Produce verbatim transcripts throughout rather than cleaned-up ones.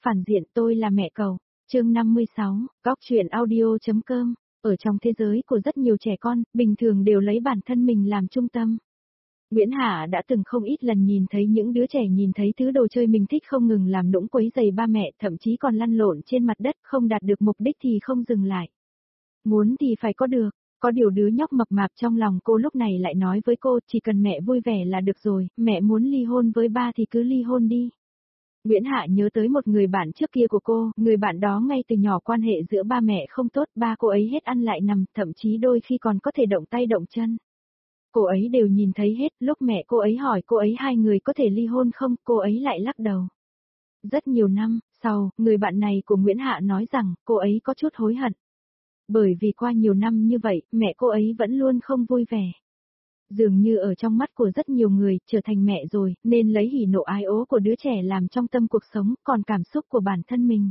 phản diện tôi là mẹ cậu. Chương năm mươi sáu, góc truyện audio.com. Ở trong thế giới của rất nhiều trẻ con, bình thường đều lấy bản thân mình làm trung tâm. Nguyễn Hạ đã từng không ít lần nhìn thấy những đứa trẻ nhìn thấy thứ đồ chơi mình thích không ngừng làm nũng quấy rầy ba mẹ, thậm chí còn lăn lộn trên mặt đất, không đạt được mục đích thì không dừng lại. Muốn thì phải có được. Có điều đứa nhóc mập mạp trong lòng cô lúc này lại nói với cô, chỉ cần mẹ vui vẻ là được rồi, mẹ muốn ly hôn với ba thì cứ ly hôn đi. Nguyễn Hạ nhớ tới một người bạn trước kia của cô, người bạn đó ngay từ nhỏ quan hệ giữa ba mẹ không tốt, ba cô ấy hết ăn lại nằm, thậm chí đôi khi còn có thể động tay động chân. Cô ấy đều nhìn thấy hết, lúc mẹ cô ấy hỏi cô ấy hai người có thể ly hôn không, cô ấy lại lắc đầu. Rất nhiều năm sau, người bạn này của Nguyễn Hạ nói rằng cô ấy có chút hối hận. Bởi vì qua nhiều năm như vậy, mẹ cô ấy vẫn luôn không vui vẻ. Dường như ở trong mắt của rất nhiều người, trở thành mẹ rồi, nên lấy hỉ nộ ái ố của đứa trẻ làm trong tâm cuộc sống, còn cảm xúc của bản thân mình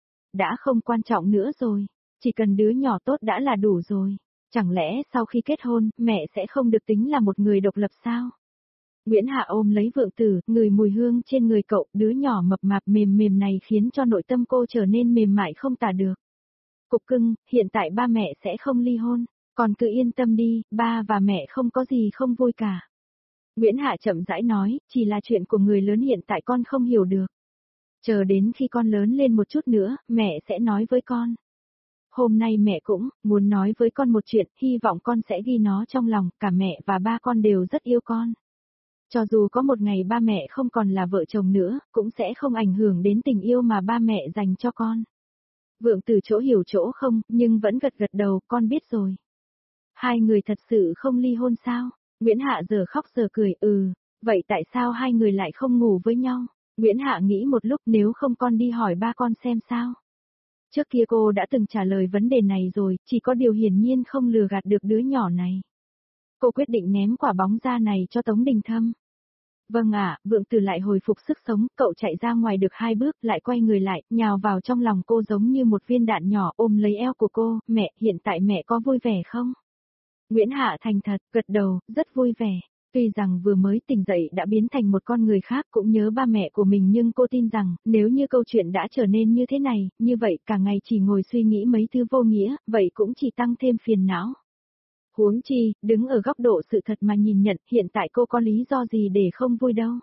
đã không quan trọng nữa rồi. Chỉ cần đứa nhỏ tốt đã là đủ rồi. Chẳng lẽ sau khi kết hôn, mẹ sẽ không được tính là một người độc lập sao? Nguyễn Hạ ôm lấy Vượng Tử, ngửi mùi hương trên người cậu, đứa nhỏ mập mạp mềm mềm này khiến cho nội tâm cô trở nên mềm mại không tả được. Cục cưng, hiện tại ba mẹ sẽ không ly hôn, còn cứ yên tâm đi, ba và mẹ không có gì không vui cả. Nguyễn Hạ chậm rãi nói, chỉ là chuyện của người lớn hiện tại con không hiểu được. Chờ đến khi con lớn lên một chút nữa, mẹ sẽ nói với con. Hôm nay mẹ cũng muốn nói với con một chuyện, hy vọng con sẽ ghi nó trong lòng, cả mẹ và ba con đều rất yêu con. Cho dù có một ngày ba mẹ không còn là vợ chồng nữa, cũng sẽ không ảnh hưởng đến tình yêu mà ba mẹ dành cho con. Vượng Tử chỗ hiểu chỗ không, nhưng vẫn gật gật đầu, con biết rồi. Hai người thật sự không ly hôn sao? Nguyễn Hạ giờ khóc giờ cười, ừ, vậy tại sao hai người lại không ngủ với nhau? Nguyễn Hạ nghĩ một lúc, nếu không con đi hỏi ba con xem sao. Trước kia cô đã từng trả lời vấn đề này rồi, chỉ có điều hiển nhiên không lừa gạt được đứa nhỏ này. Cô quyết định ném quả bóng ra này cho Tống Đình Thâm. Vâng ạ, Vượng Tử lại hồi phục sức sống, cậu chạy ra ngoài được hai bước, lại quay người lại, nhào vào trong lòng cô giống như một viên đạn nhỏ, ôm lấy eo của cô, mẹ, hiện tại mẹ có vui vẻ không? Nguyễn Hạ thành thật, gật đầu, rất vui vẻ. Tuy rằng vừa mới tỉnh dậy đã biến thành một con người khác, cũng nhớ ba mẹ của mình, nhưng cô tin rằng, nếu như câu chuyện đã trở nên như thế này, như vậy cả ngày chỉ ngồi suy nghĩ mấy thứ vô nghĩa, vậy cũng chỉ tăng thêm phiền não. Huống chi, đứng ở góc độ sự thật mà nhìn nhận, hiện tại cô có lý do gì để không vui đâu.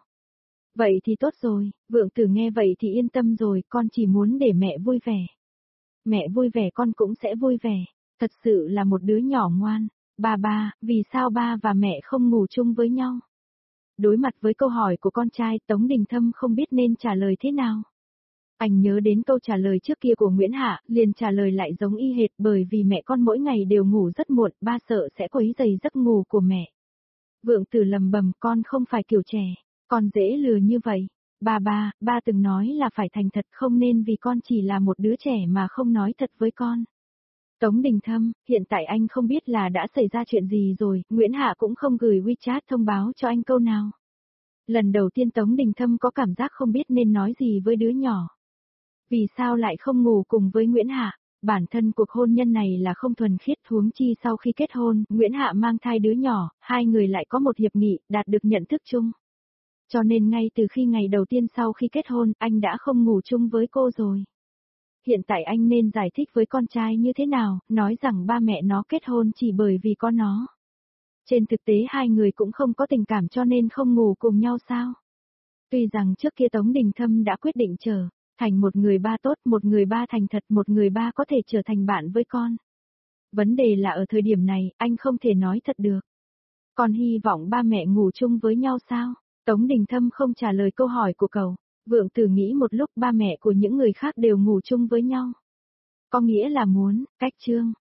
Vậy thì tốt rồi, Vượng Tử nghe vậy thì yên tâm rồi, con chỉ muốn để mẹ vui vẻ. Mẹ vui vẻ con cũng sẽ vui vẻ, thật sự là một đứa nhỏ ngoan. Ba ba, vì sao ba và mẹ không ngủ chung với nhau? Đối mặt với câu hỏi của con trai, Tống Đình Thâm không biết nên trả lời thế nào. Anh nhớ đến câu trả lời trước kia của Nguyễn Hạ, liền trả lời lại giống y hệt, bởi vì mẹ con mỗi ngày đều ngủ rất muộn, ba sợ sẽ quấy rầy giấc ngủ của mẹ. Vượng Tử lầm bầm, con không phải kiểu trẻ, con dễ lừa như vậy. Ba ba, ba từng nói là phải thành thật, không nên vì con chỉ là một đứa trẻ mà không nói thật với con. Tống Đình Thâm, hiện tại anh không biết là đã xảy ra chuyện gì rồi, Nguyễn Hạ cũng không gửi WeChat thông báo cho anh câu nào. Lần đầu tiên Tống Đình Thâm có cảm giác không biết nên nói gì với đứa nhỏ. Vì sao lại không ngủ cùng với Nguyễn Hạ? Bản thân cuộc hôn nhân này là không thuần khiết, huống chi sau khi kết hôn, Nguyễn Hạ mang thai đứa nhỏ, hai người lại có một hiệp nghị, đạt được nhận thức chung. Cho nên ngay từ khi ngày đầu tiên sau khi kết hôn, anh đã không ngủ chung với cô rồi. Hiện tại anh nên giải thích với con trai như thế nào, nói rằng ba mẹ nó kết hôn chỉ bởi vì có nó. Trên thực tế hai người cũng không có tình cảm cho nên không ngủ cùng nhau sao. Tuy rằng trước kia Tống Đình Thâm đã quyết định trở thành một người ba tốt, một người ba thành thật, một người ba có thể trở thành bạn với con. Vấn đề là ở thời điểm này, anh không thể nói thật được. Con hy vọng ba mẹ ngủ chung với nhau sao? Tống Đình Thâm không trả lời câu hỏi của cậu. Vượng Tử nghĩ một lúc, ba mẹ của những người khác đều ngủ chung với nhau. Có nghĩa là muốn, cách chương.